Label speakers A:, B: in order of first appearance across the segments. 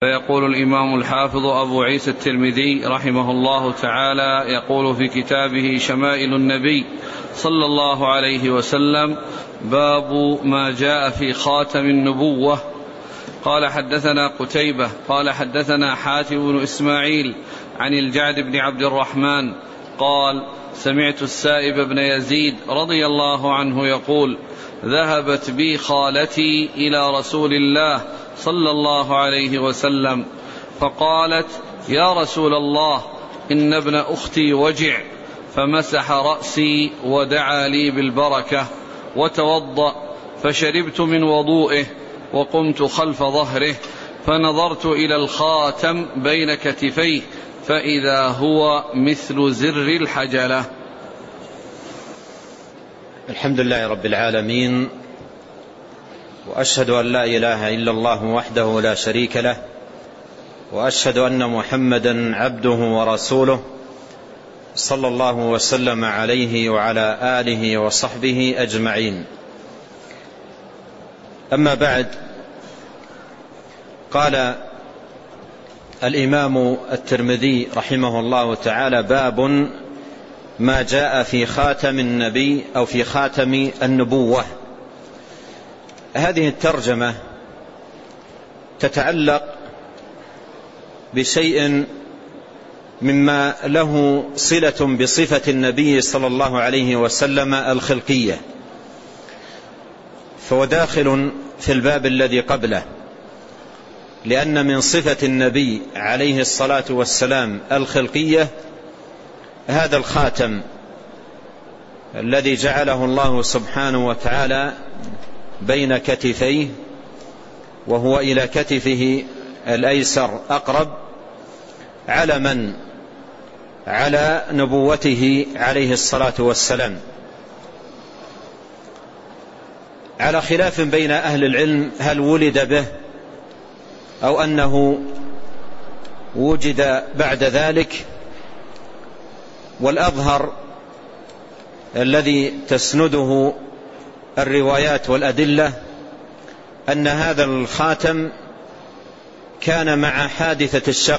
A: فيقول الإمام الحافظ أبو عيسى الترمذي رحمه الله تعالى يقول في كتابه شمائل النبي صلى الله عليه وسلم: باب ما جاء في خاتم النبوة. قال حدثنا قتيبة قال حدثنا حاتم بن إسماعيل عن الجعد بن عبد الرحمن قال: سمعت السائب بن يزيد رضي الله عنه يقول: ذهبت بي خالتي إلى رسول الله صلى الله عليه وسلم فقالت: يا رسول الله، إن ابن أختي وجع، فمسح رأسي ودعا لي بالبركة وتوضأ، فشربت من وضوئه وقمت خلف ظهره فنظرت إلى الخاتم بين كتفيه فإذا هو مثل زر الحجلة.
B: الحمد لله رب العالمين، وأشهد أن لا إله إلا الله وحده لا شريك له، وأشهد أن محمدا عبده ورسوله صلى الله وسلم عليه وعلى آله وصحبه أجمعين. أما بعد، قال الإمام الترمذي رحمه الله تعالى: باب ما جاء في خاتم النبي أو في خاتم النبوة. هذه الترجمة تتعلق بشيء مما له صلة بصفة النبي صلى الله عليه وسلم الخلقية، فهو داخل في الباب الذي قبله، لأن من صفة النبي عليه الصلاة والسلام الخلقية هذا الخاتم الذي جعله الله سبحانه وتعالى بين كتفيه، وهو إلى كتفه الأيسر أقرب، علما على نبوته عليه الصلاة والسلام، على خلاف بين أهل العلم هل ولد به أو أنه وجد بعد ذلك. والأظهر الذي تسنده الروايات والأدلة أن هذا الخاتم كان مع حادثة الشق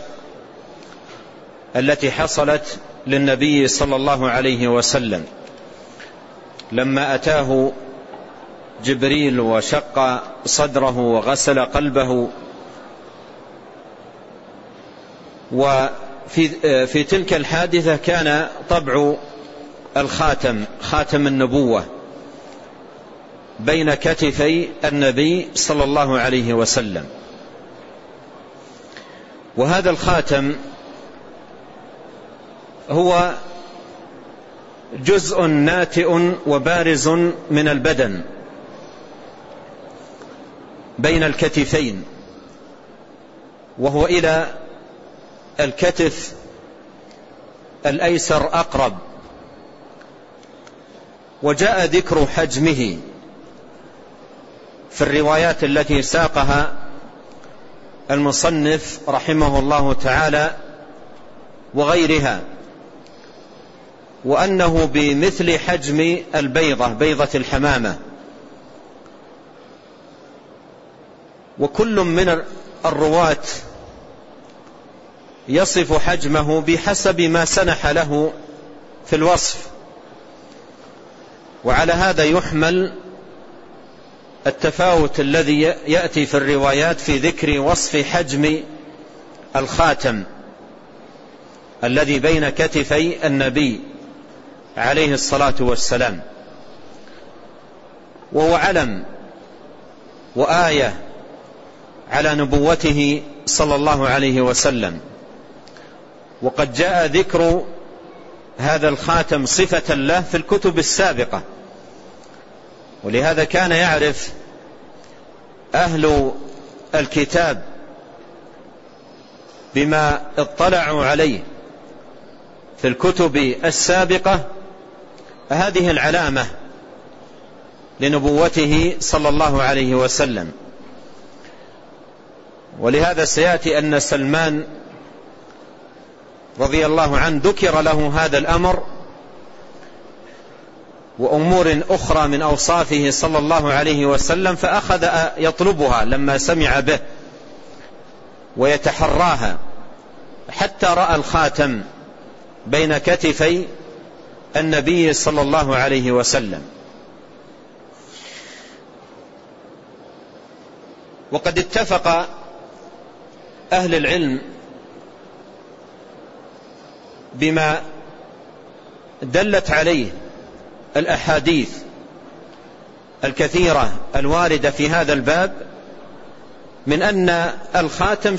B: التي حصلت للنبي صلى الله عليه وسلم، لما أتاه جبريل وشق صدره وغسل قلبه. وفي تلك الحادثة كان طبع الخاتم، خاتم النبوة، بين كتفي النبي صلى الله عليه وسلم. وهذا الخاتم هو جزء ناتئ وبارز من البدن بين الكتفين، وهو إلى الكتف الأيسر أقرب. وجاء ذكر حجمه في الروايات التي ساقها المصنف رحمه الله تعالى وغيرها، وأنه بمثل حجم البيضة، بيضة الحمامة. وكل من الرواة يصف حجمه بحسب ما سنح له في الوصف، وعلى هذا يحمل التفاوت الذي يأتي في الروايات في ذكر وصف حجم الخاتم الذي بين كتفي النبي عليه الصلاة والسلام، وهو علم وآية على نبوته صلى الله عليه وسلم. وقد جاء ذكر هذا الخاتم صفة له في الكتب السابقة، ولهذا كان يعرف أهل الكتاب بما اطلعوا عليه في الكتب السابقة هذه العلامة لنبوته صلى الله عليه وسلم. ولهذا سيأتي أن سلمان رضي الله عنه ذكر له هذا الأمر وأمور أخرى من أوصافه صلى الله عليه وسلم، فأخذ يطلبها لما سمع به، ويتحراها حتى رأى الخاتم بين كتفي النبي صلى الله عليه وسلم. وقد اتفق أهل العلم بما دلت عليه الأحاديث الكثيرة الواردة في هذا الباب من أن الخاتم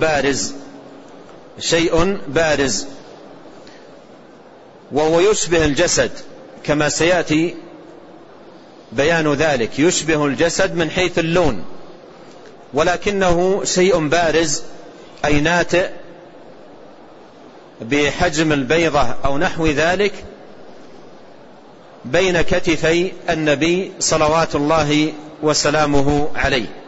B: شيء بارز وهو يشبه الجسد كما سيأتي بيان ذلك، يشبه الجسد من حيث اللون، ولكنه شيء بارز أي ناتئ بحجم البيضة أو نحو ذلك بين كتفي النبي صلوات الله وسلامه عليه.